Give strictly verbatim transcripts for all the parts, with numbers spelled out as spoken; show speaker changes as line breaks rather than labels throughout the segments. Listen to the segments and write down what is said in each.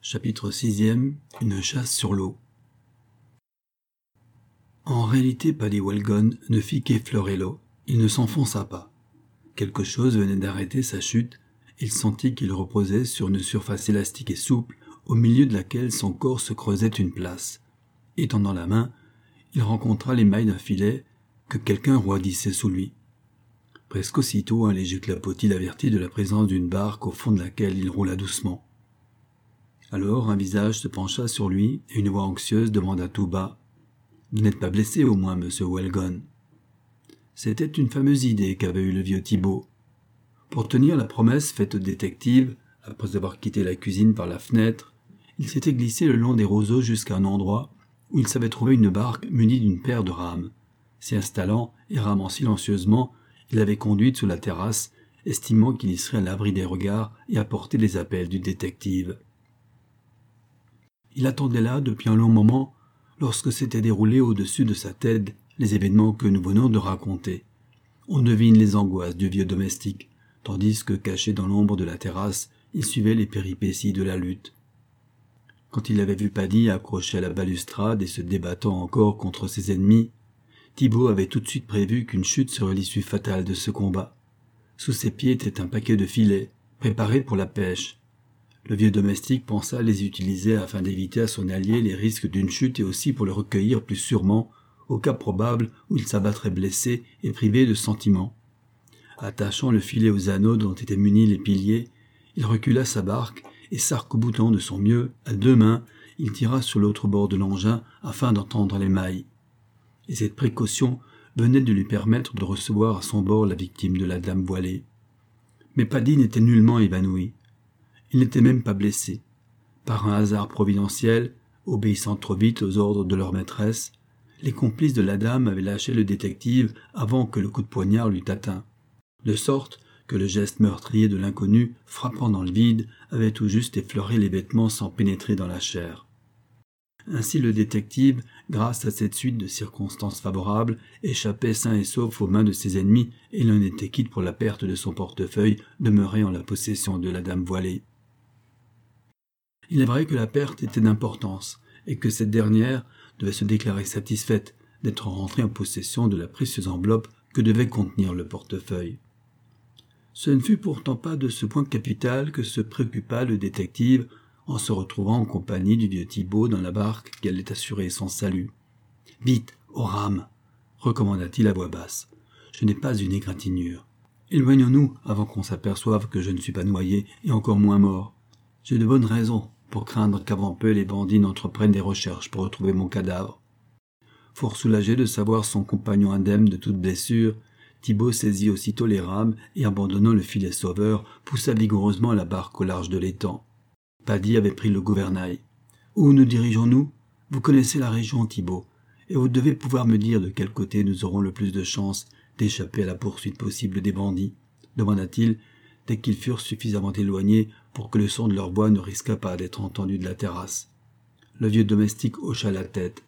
Chapitre sixième. Une chasse sur l'eau. En réalité, Paddy Walgon ne fit qu'effleurer l'eau. Il ne s'enfonça pas. Quelque chose venait d'arrêter sa chute. Il sentit qu'il reposait sur une surface élastique et souple, au milieu de laquelle son corps se creusait une place. Étendant la main, il rencontra les mailles d'un filet que quelqu'un roidissait sous lui. Presque aussitôt, un léger clapotis l'avertit de la présence d'une barque au fond de laquelle il roula doucement. Alors un visage se pencha sur lui et une voix anxieuse demanda tout bas « Vous n'êtes pas blessé au moins, monsieur Walgon ?» C'était une fameuse idée qu'avait eue le vieux Thibault. Pour tenir la promesse faite au détective, après avoir quitté la cuisine par la fenêtre, il s'était glissé le long des roseaux jusqu'à un endroit où il savait trouver une barque munie d'une paire de rames. S'y installant et ramant silencieusement, il l'avait conduite sous la terrasse, estimant qu'il y serait à l'abri des regards et à portée des appels du détective. Il attendait là depuis un long moment, lorsque s'étaient déroulés au-dessus de sa tête les événements que nous venons de raconter. On devine les angoisses du vieux domestique, tandis que, caché dans l'ombre de la terrasse, il suivait les péripéties de la lutte. Quand il avait vu Paddy accroché à la balustrade et se débattant encore contre ses ennemis, Thibault avait tout de suite prévu qu'une chute serait l'issue fatale de ce combat. Sous ses pieds était un paquet de filets, préparés pour la pêche. Le vieux domestique pensa les utiliser afin d'éviter à son allié les risques d'une chute et aussi pour le recueillir plus sûrement, au cas probable où il s'abattrait blessé et privé de sentiments. Attachant le filet aux anneaux dont étaient munis les piliers, il recula sa barque et s'arc-boutant de son mieux, à deux mains, il tira sur l'autre bord de l'engin afin d'entendre les mailles. Et cette précaution venait de lui permettre de recevoir à son bord la victime de la dame voilée. Mais Paddy n'était nullement évanoui. Il n'était même pas blessé. Par un hasard providentiel, obéissant trop vite aux ordres de leur maîtresse, les complices de la dame avaient lâché le détective avant que le coup de poignard l'eût atteint, de sorte que le geste meurtrier de l'inconnu, frappant dans le vide, avait tout juste effleuré les vêtements sans pénétrer dans la chair. Ainsi le détective, grâce à cette suite de circonstances favorables, échappait sain et sauf aux mains de ses ennemis et l'un était quitte pour la perte de son portefeuille demeuré en la possession de la dame voilée. Il est vrai que la perte était d'importance et que cette dernière devait se déclarer satisfaite d'être rentrée en possession de la précieuse enveloppe que devait contenir le portefeuille. Ce ne fut pourtant pas de ce point capital que se préoccupa le détective en se retrouvant en compagnie du vieux Thibault dans la barque qui allait assurer son salut. « Vite, aux rames !» recommanda-t-il à voix basse. « Je n'ai pas une égratignure. Éloignons-nous avant qu'on s'aperçoive que je ne suis pas noyé et encore moins mort. J'ai de bonnes raisons pour craindre qu'avant peu les bandits n'entreprennent des recherches pour retrouver mon cadavre. » Fort soulagé de savoir son compagnon indemne de toute blessure, Thibault saisit aussitôt les rames et, abandonnant le filet sauveur, poussa vigoureusement la barque au large de l'étang. Paddy avait pris le gouvernail. « Où nous dirigeons-nous ? Vous connaissez la région, Thibault, et vous devez pouvoir me dire de quel côté nous aurons le plus de chances d'échapper à la poursuite possible des bandits, » demanda-t-il, dès qu'ils furent suffisamment éloignés pour que le son de leur voix ne risquât pas d'être entendu de la terrasse. Le vieux domestique hocha la tête.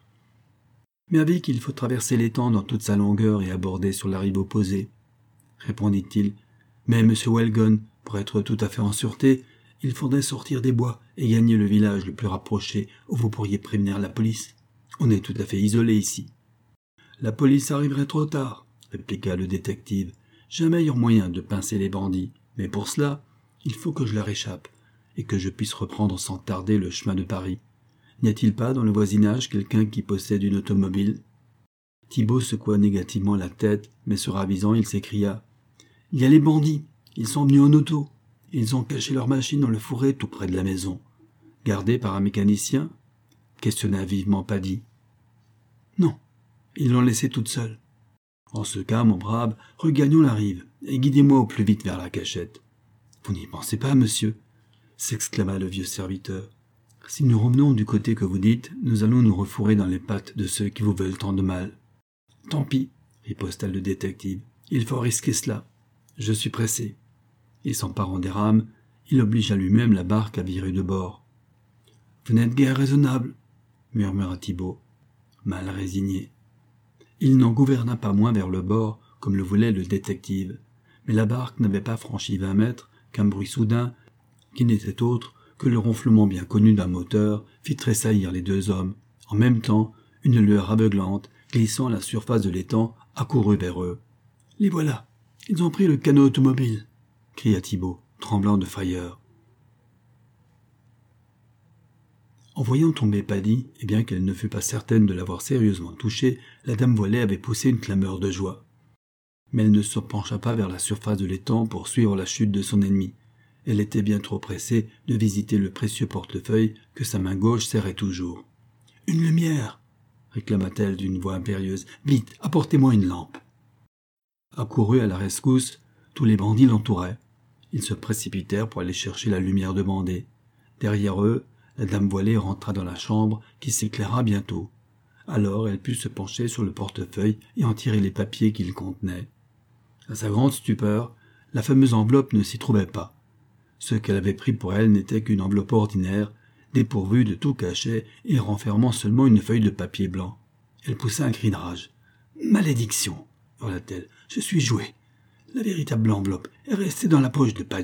« Mais avec qu'il faut traverser l'étang dans toute sa longueur et aborder sur la rive opposée, » répondit-il. « Mais, monsieur Walgon, pour être tout à fait en sûreté, il faudrait sortir des bois et gagner le village le plus rapproché où vous pourriez prévenir la police. On est tout à fait isolé ici. »« La police arriverait trop tard, » répliqua le détective. « J'ai un meilleur moyen de pincer les bandits, mais pour cela, il faut que je leur échappe et que je puisse reprendre sans tarder le chemin de Paris. N'y a-t-il pas dans le voisinage quelqu'un qui possède une automobile ?» Thibault secoua négativement la tête, mais se ravisant, il s'écria. « Il y a les bandits, ils sont venus en auto. Ils ont caché leur machine dans le fourré tout près de la maison. Gardée par un mécanicien ?» questionna vivement Paddy. « Non, ils l'ont laissée toute seule. »« En ce cas, mon brave, regagnons la rive et guidez-moi au plus vite vers la cachette. »« Vous n'y pensez pas, monsieur ?» s'exclama le vieux serviteur. « Si nous revenons du côté que vous dites, nous allons nous refourrer dans les pattes de ceux qui vous veulent tant de mal. »« Tant pis, » riposta le détective. « Il faut risquer cela. Je suis pressé. » Et s'emparant des rames, il obligea lui-même la barque à virer de bord. « Vous n'êtes guère raisonnable, » murmura Thibault, mal résigné. Il n'en gouverna pas moins vers le bord, comme le voulait le détective, mais la barque n'avait pas franchi vingt mètres qu'un bruit soudain, qui n'était autre que le ronflement bien connu d'un moteur fit tressaillir les deux hommes. En même temps, une lueur aveuglante, glissant à la surface de l'étang, accourut vers eux. « Les voilà, ils ont pris le canot automobile !» cria Thibault, tremblant de frayeur. En voyant tomber Paddy, et bien qu'elle ne fût pas certaine de l'avoir sérieusement touché, la dame voilée avait poussé une clameur de joie. Mais elle ne se pencha pas vers la surface de l'étang pour suivre la chute de son ennemi. Elle était bien trop pressée de visiter le précieux portefeuille que sa main gauche serrait toujours. « Une lumière !» réclama-t-elle d'une voix impérieuse. « Vite, apportez-moi une lampe !» Accourus à la rescousse, tous les bandits l'entouraient. Ils se précipitèrent pour aller chercher la lumière demandée. Derrière eux, la dame voilée rentra dans la chambre qui s'éclaira bientôt. Alors elle put se pencher sur le portefeuille et en tirer les papiers qu'il contenait. À sa grande stupeur, la fameuse enveloppe ne s'y trouvait pas. Ce qu'elle avait pris pour elle n'était qu'une enveloppe ordinaire, dépourvue de tout cachet et renfermant seulement une feuille de papier blanc. Elle poussa un cri de rage. « Malédiction !» hurla-t-elle. « Je suis jouée. La véritable enveloppe est restée dans la poche de Paddy. »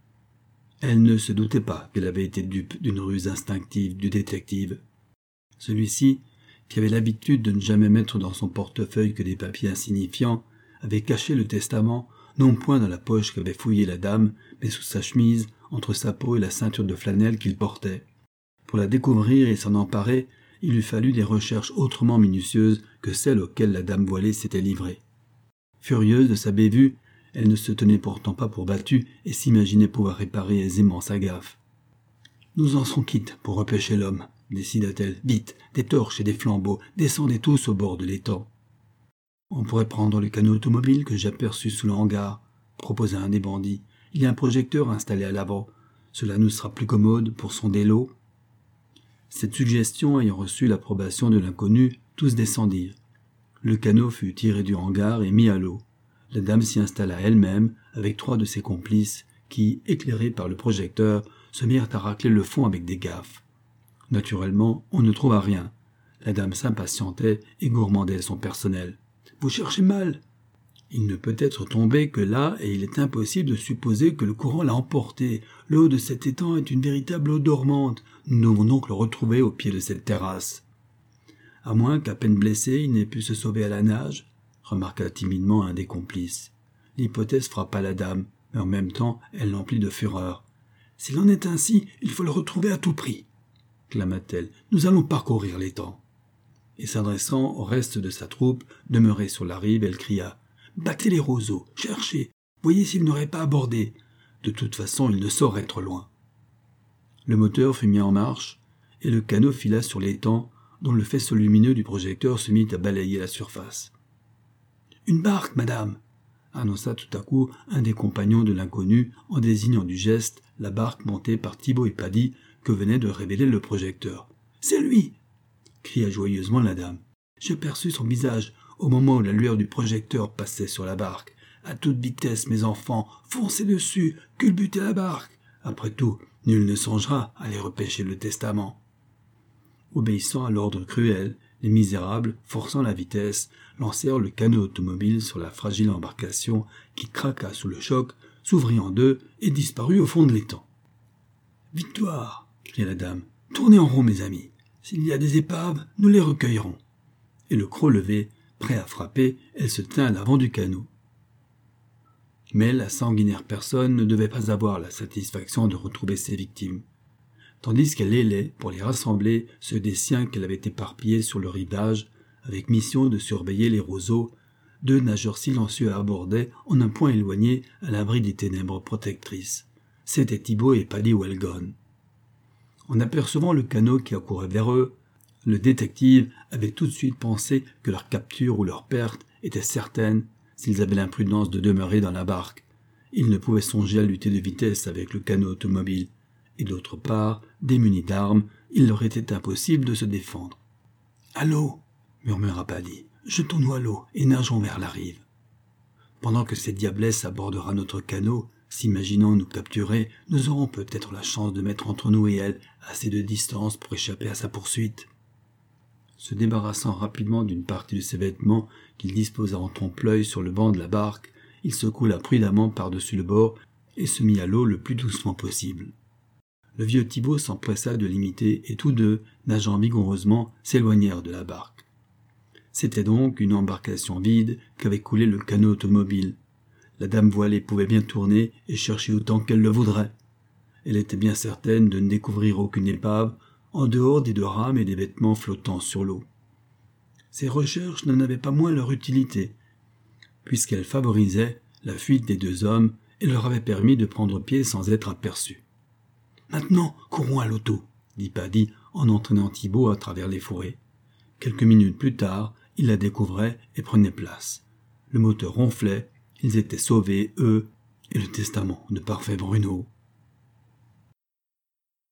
Elle ne se doutait pas qu'elle avait été dupe d'une ruse instinctive du détective. Celui-ci, qui avait l'habitude de ne jamais mettre dans son portefeuille que des papiers insignifiants, avait caché le testament, non point dans la poche qu'avait fouillée la dame, mais sous sa chemise, entre sa peau et la ceinture de flanelle qu'il portait. Pour la découvrir et s'en emparer, il eût fallu des recherches autrement minutieuses que celles auxquelles la dame voilée s'était livrée. Furieuse de sa bévue, elle ne se tenait pourtant pas pour battue et s'imaginait pouvoir réparer aisément sa gaffe. « Nous en serons quittes pour repêcher l'homme, » décida-t-elle. « Vite, des torches et des flambeaux, descendez tous au bord de l'étang. »« On pourrait prendre le canot automobile que j'aperçus sous le hangar, » proposa un des bandits. « Il y a un projecteur installé à l'avant. Cela nous sera plus commode pour sonder l'eau. » Cette suggestion ayant reçu l'approbation de l'inconnu, tous descendirent. Le canot fut tiré du hangar et mis à l'eau. La dame s'y installa elle-même avec trois de ses complices qui, éclairés par le projecteur, se mirent à racler le fond avec des gaffes. Naturellement, on ne trouva rien. La dame s'impatientait et gourmandait son personnel. « Vous cherchez mal !»« Il ne peut être tombé que là et il est impossible de supposer que le courant l'a emporté. L'eau de cet étang est une véritable eau dormante. Nous devons donc le retrouver au pied de cette terrasse. » « À moins qu'à peine blessé, il n'ait pu se sauver à la nage », remarqua timidement un des complices. L'hypothèse frappa la dame, mais en même temps, elle l'emplit de fureur. « S'il en est ainsi, il faut le retrouver à tout prix !» clama-t-elle. « Nous allons parcourir l'étang. » Et s'adressant au reste de sa troupe, demeurée sur la rive, elle cria. « Battez les roseaux, cherchez, voyez s'il n'aurait pas abordé. De toute façon, il ne saurait être loin. » Le moteur fut mis en marche, et le canot fila sur l'étang, dont le faisceau lumineux du projecteur se mit à balayer la surface. « Une barque, madame !» annonça tout à coup un des compagnons de l'inconnu en désignant du geste la barque montée par Thibault et Paddy que venait de révéler le projecteur. « C'est lui !» cria joyeusement la dame. « J'aperçus son visage au moment où la lueur du projecteur passait sur la barque. À toute vitesse, mes enfants, foncez dessus, culbutez la barque. Après tout, nul ne songera à aller repêcher le testament. » Obéissant à l'ordre cruel, les misérables, forçant la vitesse, lancèrent le canot automobile sur la fragile embarcation qui craqua sous le choc, s'ouvrit en deux et disparut au fond de l'étang. « Victoire !» cria la dame. « Tournez en rond, mes amis. S'il y a des épaves, nous les recueillerons. » Et le croc levé, prêt à frapper, elle se tint à l'avant du canot. Mais la sanguinaire personne ne devait pas avoir la satisfaction de retrouver ses victimes. Tandis qu'elle hélait pour les rassembler ceux des siens qu'elle avait éparpillés sur le rivage, avec mission de surveiller les roseaux, deux nageurs silencieux abordaient en un point éloigné à l'abri des ténèbres protectrices. C'étaient Thibault et Paddy Wellgone. En apercevant le canot qui accourait vers eux, le détective avait tout de suite pensé que leur capture ou leur perte était certaine s'ils avaient l'imprudence de demeurer dans la barque. Ils ne pouvaient songer à lutter de vitesse avec le canot automobile. Et d'autre part, démunis d'armes, il leur était impossible de se défendre. « À l'eau !» murmura Paddy. « Jetons-nous à l'eau et nageons vers la rive. Pendant que cette diablesse abordera notre canot, s'imaginant nous capturer, nous aurons peut-être la chance de mettre entre nous et elle assez de distance pour échapper à sa poursuite. » Se débarrassant rapidement d'une partie de ses vêtements qu'il disposa en trompe-l'œil sur le banc de la barque, il se coula prudemment par-dessus le bord et se mit à l'eau le plus doucement possible. Le vieux Thibault s'empressa de l'imiter et tous deux, nageant vigoureusement, s'éloignèrent de la barque. C'était donc une embarcation vide qu'avait coulé le canot automobile. La dame voilée pouvait bien tourner et chercher autant qu'elle le voudrait. Elle était bien certaine de ne découvrir aucune épave, en dehors des deux rames et des vêtements flottant sur l'eau. Ces recherches n'en avaient pas moins leur utilité, puisqu'elles favorisaient la fuite des deux hommes et leur avaient permis de prendre pied sans être aperçus. « Maintenant, courons à l'auto !» dit Paddy en entraînant Thibault à travers les fourrés. Quelques minutes plus tard, ils la découvraient et prenaient place. Le moteur ronflait, ils étaient sauvés, eux, et le testament de parfait Bruno.